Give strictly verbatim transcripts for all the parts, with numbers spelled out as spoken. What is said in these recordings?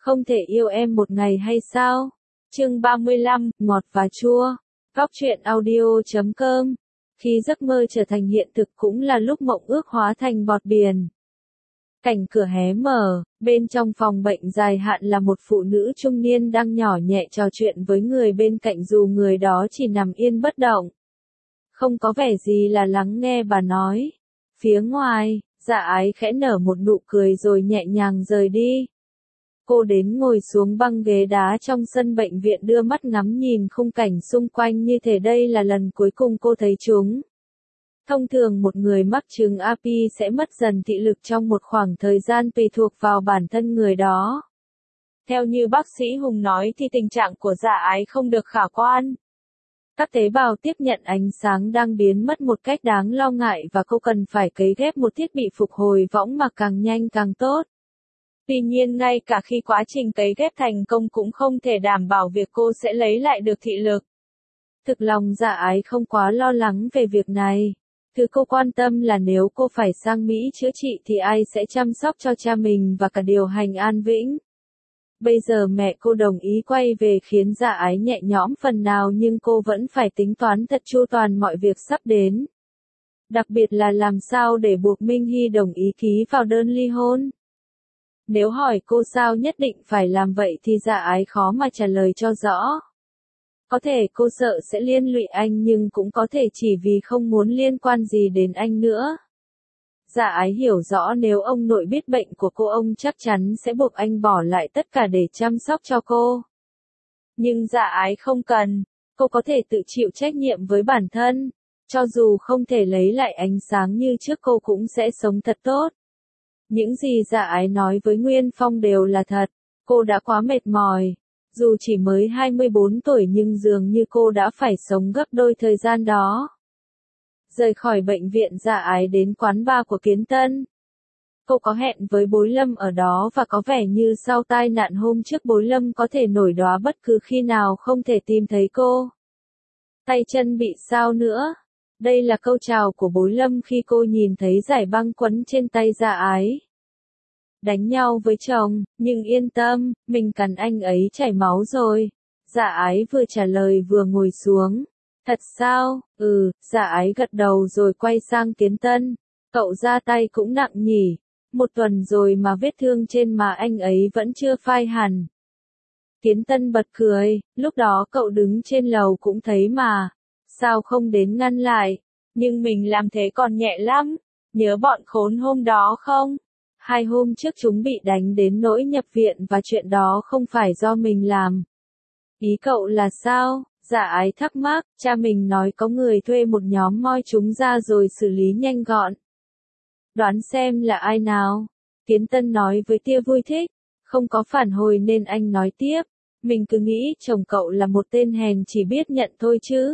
Không thể yêu em một ngày hay sao? Chương ba mươi lăm, ngọt và chua. Góc truyện audio chấm com. Khi giấc mơ trở thành hiện thực cũng là lúc mộng ước hóa thành bọt biển. Cảnh cửa hé mở, bên trong phòng bệnh dài hạn là một phụ nữ trung niên đang nhỏ nhẹ trò chuyện với người bên cạnh dù người đó chỉ nằm yên bất động. Không có vẻ gì là lắng nghe bà nói. Phía ngoài, Dạ Ái khẽ nở một nụ cười rồi nhẹ nhàng rời đi. Cô đến ngồi xuống băng ghế đá trong sân bệnh viện đưa mắt ngắm nhìn khung cảnh xung quanh như thể đây là lần cuối cùng cô thấy chúng. Thông thường một người mắc chứng a pê sẽ mất dần thị lực trong một khoảng thời gian tùy thuộc vào bản thân người đó. Theo như bác sĩ Hùng nói thì tình trạng của Dạ Ái không được khả quan. Các tế bào tiếp nhận ánh sáng đang biến mất một cách đáng lo ngại và cô cần phải cấy ghép một thiết bị phục hồi võng mà càng nhanh càng tốt. Tuy nhiên ngay cả khi quá trình cấy ghép thành công cũng không thể đảm bảo việc cô sẽ lấy lại được thị lực. Thực lòng Dạ Ái không quá lo lắng về việc này. Thứ cô quan tâm là nếu cô phải sang Mỹ chữa trị thì ai sẽ chăm sóc cho cha mình và cả điều hành an vĩnh. Bây giờ mẹ cô đồng ý quay về khiến Dạ Ái nhẹ nhõm phần nào nhưng cô vẫn phải tính toán thật chu toàn mọi việc sắp đến. Đặc biệt là làm sao để buộc Minh Hy đồng ý ký vào đơn ly hôn. Nếu hỏi cô sao nhất định phải làm vậy thì Dạ Ái khó mà trả lời cho rõ. Có thể cô sợ sẽ liên lụy anh nhưng cũng có thể chỉ vì không muốn liên quan gì đến anh nữa. Dạ Ái hiểu rõ nếu ông nội biết bệnh của cô ông chắc chắn sẽ buộc anh bỏ lại tất cả để chăm sóc cho cô. Nhưng Dạ Ái không cần, cô có thể tự chịu trách nhiệm với bản thân. Cho dù không thể lấy lại ánh sáng như trước cô cũng sẽ sống thật tốt. Những gì Dạ Ái nói với Nguyên Phong đều là thật, cô đã quá mệt mỏi. Dù chỉ mới hai mươi bốn tuổi nhưng dường như cô đã phải sống gấp đôi thời gian đó. Rời khỏi bệnh viện Dạ Ái đến quán bar của Kiến Tân. Cô có hẹn với Bối Lâm ở đó và có vẻ như sau tai nạn hôm trước Bối Lâm có thể nổi đoá bất cứ khi nào không thể tìm thấy cô. Tay chân bị sao nữa? Đây là câu chào của Bối Lâm khi cô nhìn thấy giải băng quấn trên tay Dạ Ái. Đánh nhau với chồng, nhưng yên tâm, mình cắn anh ấy chảy máu rồi. Dạ Ái vừa trả lời vừa ngồi xuống. Thật sao? Ừ, Dạ Ái gật đầu rồi quay sang Kiến Tân. Cậu ra tay cũng nặng nhỉ. Một tuần rồi mà vết thương trên má anh ấy vẫn chưa phai hẳn. Kiến Tân bật cười, lúc đó cậu đứng trên lầu cũng thấy mà. Sao không đến ngăn lại? Nhưng mình làm thế còn nhẹ lắm. Nhớ bọn khốn hôm đó không? Hai hôm trước chúng bị đánh đến nỗi nhập viện và chuyện đó không phải do mình làm. Ý cậu là sao? Dạ Ái thắc mắc, cha mình nói có người thuê một nhóm moi chúng ra rồi xử lý nhanh gọn. Đoán xem là ai nào? Kiến Tân nói với tia vui thích. Không có phản hồi nên anh nói tiếp. Mình cứ nghĩ chồng cậu là một tên hèn chỉ biết nhận thôi chứ.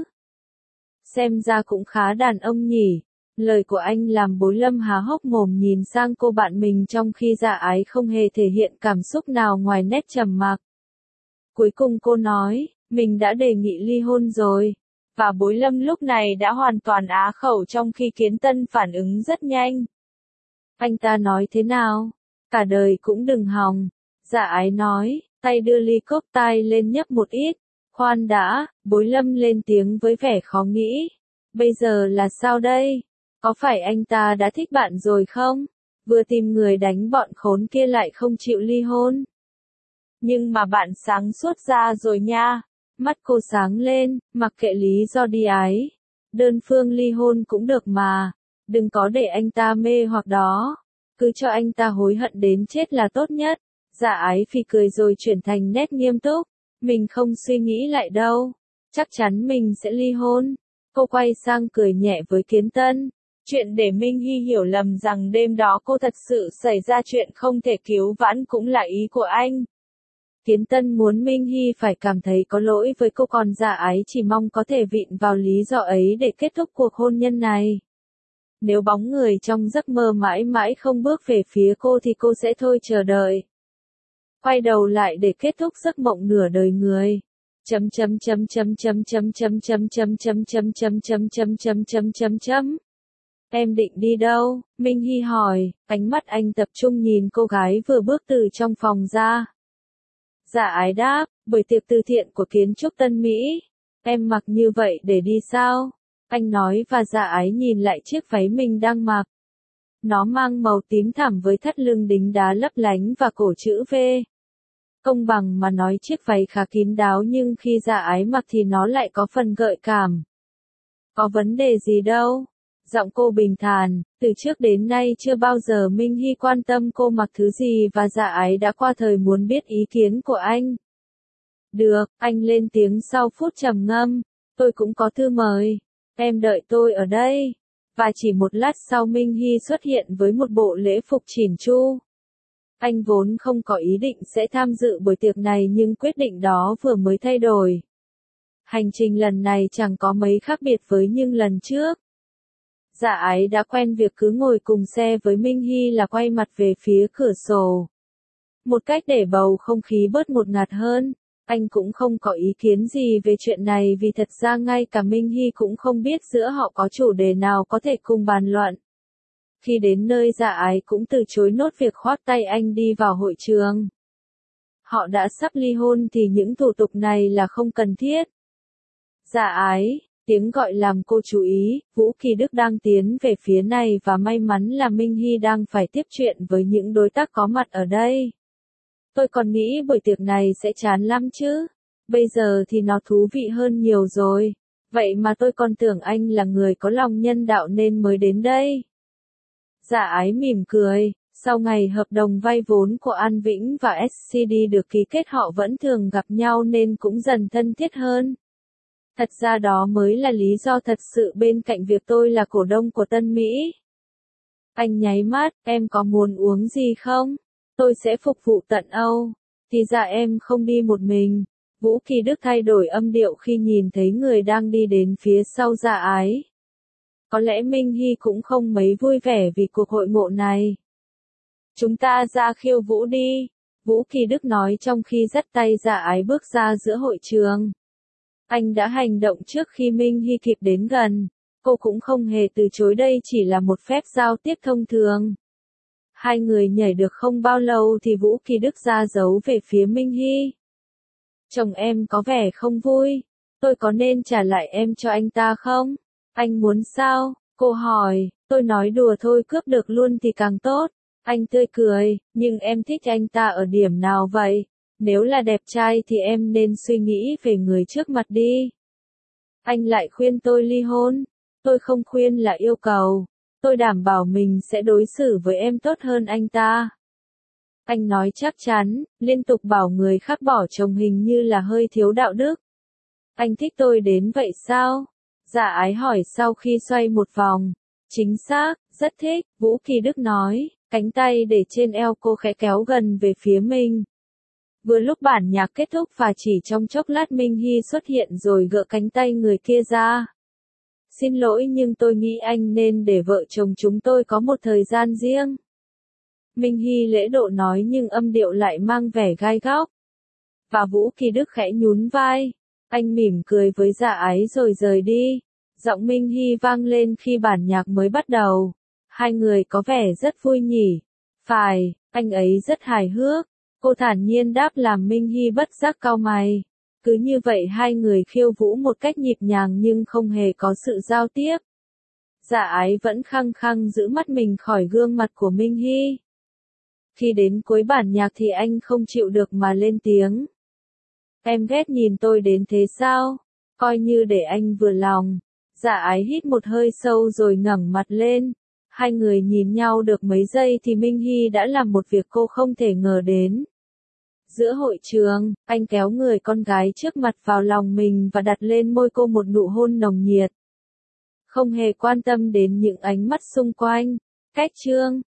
Xem ra cũng khá đàn ông nhỉ. Lời của anh làm Bối Lâm há hốc mồm nhìn sang cô bạn mình trong khi Dạ Ái không hề thể hiện cảm xúc nào ngoài nét trầm mặc. Cuối cùng cô nói, mình đã đề nghị ly hôn rồi. Và Bối Lâm lúc này đã hoàn toàn á khẩu trong khi Kiến Tân phản ứng rất nhanh. Anh ta nói thế nào? Cả đời cũng đừng hòng. Dạ Ái nói, tay đưa ly cốc tai lên nhấp một ít. Khoan đã, Bối Lâm lên tiếng với vẻ khó nghĩ. Bây giờ là sao đây? Có phải anh ta đã thích bạn rồi không? Vừa tìm người đánh bọn khốn kia lại không chịu ly hôn. Nhưng mà bạn sáng suốt ra rồi nha. Mắt cô sáng lên, mặc kệ lý do đi Ái. Đơn phương ly hôn cũng được mà. Đừng có để anh ta mê hoặc đó. Cứ cho anh ta hối hận đến chết là tốt nhất. Dạ Ái phì cười rồi chuyển thành nét nghiêm túc. Mình không suy nghĩ lại đâu. Chắc chắn mình sẽ ly hôn. Cô quay sang cười nhẹ với Kiến Tân. Chuyện để Minh Hy hiểu lầm rằng đêm đó cô thật sự xảy ra chuyện không thể cứu vãn cũng là ý của anh. Kiến Tân muốn Minh Hy phải cảm thấy có lỗi với cô còn Dạ Ái chỉ mong có thể vịn vào lý do ấy để kết thúc cuộc hôn nhân này. Nếu bóng người trong giấc mơ mãi mãi không bước về phía cô thì cô sẽ thôi chờ đợi. Quay đầu lại để kết thúc giấc mộng nửa đời người. Chấm chấm chấm chấm chấm chấm chấm chấm chấm chấm chấm chấm chấm chấm chấm chấm chấm chấm. Em định đi đâu? Minh Hy hỏi, ánh mắt anh tập trung nhìn cô gái vừa bước từ trong phòng ra. Dạ ái đáp, buổi tiệc từ thiện của kiến trúc Tân Mỹ. Em mặc như vậy để đi sao? Anh nói và dạ ái nhìn lại chiếc váy mình đang mặc. Nó mang màu tím thẳm với thắt lưng đính đá lấp lánh và cổ chữ V. Công bằng mà nói chiếc váy khá kín đáo nhưng khi dạ ái mặc thì nó lại có phần gợi cảm. Có vấn đề gì đâu. Giọng cô bình thản, từ trước đến nay chưa bao giờ Minh Hy quan tâm cô mặc thứ gì và dạ ái đã qua thời muốn biết ý kiến của anh. Được, anh lên tiếng sau phút trầm ngâm, tôi cũng có thư mời, em đợi tôi ở đây. Và chỉ một lát sau Minh Hy xuất hiện với một bộ lễ phục chỉn chu. Anh vốn không có ý định sẽ tham dự buổi tiệc này nhưng quyết định đó vừa mới thay đổi. Hành trình lần này chẳng có mấy khác biệt với những lần trước. Dạ ái đã quen việc cứ ngồi cùng xe với Minh Hy là quay mặt về phía cửa sổ. Một cách để bầu không khí bớt ngột ngạt hơn. Anh cũng không có ý kiến gì về chuyện này vì thật ra ngay cả Minh Hy cũng không biết giữa họ có chủ đề nào có thể cùng bàn luận. Khi đến nơi dạ ái cũng từ chối nốt việc khoác tay anh đi vào hội trường. Họ đã sắp ly hôn thì những thủ tục này là không cần thiết. Dạ ái, tiếng gọi làm cô chú ý, Vũ Kỳ Đức đang tiến về phía này và may mắn là Minh Hy đang phải tiếp chuyện với những đối tác có mặt ở đây. Tôi còn nghĩ buổi tiệc này sẽ chán lắm chứ. Bây giờ thì nó thú vị hơn nhiều rồi. Vậy mà tôi còn tưởng anh là người có lòng nhân đạo nên mới đến đây. Dạ ái mỉm cười, sau ngày hợp đồng vay vốn của An Vĩnh và ét xê đê được ký kết họ vẫn thường gặp nhau nên cũng dần thân thiết hơn. Thật ra đó mới là lý do thật sự bên cạnh việc tôi là cổ đông của Tân Mỹ. Anh nháy mắt, em có muốn uống gì không? Tôi sẽ phục vụ tận Âu. Thì ra em không đi một mình. Vũ Kỳ Đức thay đổi âm điệu khi nhìn thấy người đang đi đến phía sau dạ ái. Có lẽ Minh Hy cũng không mấy vui vẻ vì cuộc hội ngộ này. Chúng ta ra khiêu vũ đi. Vũ Kỳ Đức nói trong khi dắt tay dạ ái bước ra giữa hội trường. Anh đã hành động trước khi Minh Hy kịp đến gần. Cô cũng không hề từ chối, đây chỉ là một phép giao tiếp thông thường. Hai người nhảy được không bao lâu thì Vũ Kỳ Đức ra dấu về phía Minh Hy. Chồng em có vẻ không vui. Tôi có nên trả lại em cho anh ta không? Anh muốn sao? Cô hỏi. Tôi nói đùa thôi, cướp được luôn thì càng tốt. Anh tươi cười. Nhưng em thích anh ta ở điểm nào vậy? Nếu là đẹp trai thì em nên suy nghĩ về người trước mặt đi. Anh lại khuyên tôi ly hôn. Tôi không khuyên là yêu cầu. Tôi đảm bảo mình sẽ đối xử với em tốt hơn anh ta. Anh nói chắc chắn, liên tục bảo người khác bỏ chồng hình như là hơi thiếu đạo đức. Anh thích tôi đến vậy sao? Dạ ái hỏi sau khi xoay một vòng. Chính xác, rất thích, Vũ Kỳ Đức nói, cánh tay để trên eo cô khẽ kéo gần về phía mình. Vừa lúc bản nhạc kết thúc và chỉ trong chốc lát Minh Hy xuất hiện rồi gỡ cánh tay người kia ra. Xin lỗi nhưng tôi nghĩ anh nên để vợ chồng chúng tôi có một thời gian riêng. Minh Hy lễ độ nói nhưng âm điệu lại mang vẻ gai góc. Và Vũ Kỳ Đức khẽ nhún vai. Anh mỉm cười với dạ ái rồi rời đi. Giọng Minh Hy vang lên khi bản nhạc mới bắt đầu. Hai người có vẻ rất vui nhỉ. Phải, anh ấy rất hài hước. Cô thản nhiên đáp làm Minh Hy bất giác cau mày. Cứ như vậy hai người khiêu vũ một cách nhịp nhàng nhưng không hề có sự giao tiếp. Dạ ái vẫn khăng khăng giữ mắt mình khỏi gương mặt của Minh Hy. Khi đến cuối bản nhạc thì anh không chịu được mà lên tiếng. Em ghét nhìn tôi đến thế sao? Coi như để anh vừa lòng. Dạ ái hít một hơi sâu rồi ngẩng mặt lên. Hai người nhìn nhau được mấy giây thì Minh Hy đã làm một việc cô không thể ngờ đến. Giữa hội trường, anh kéo người con gái trước mặt vào lòng mình và đặt lên môi cô một nụ hôn nồng nhiệt. Không hề quan tâm đến những ánh mắt xung quanh. Cách chương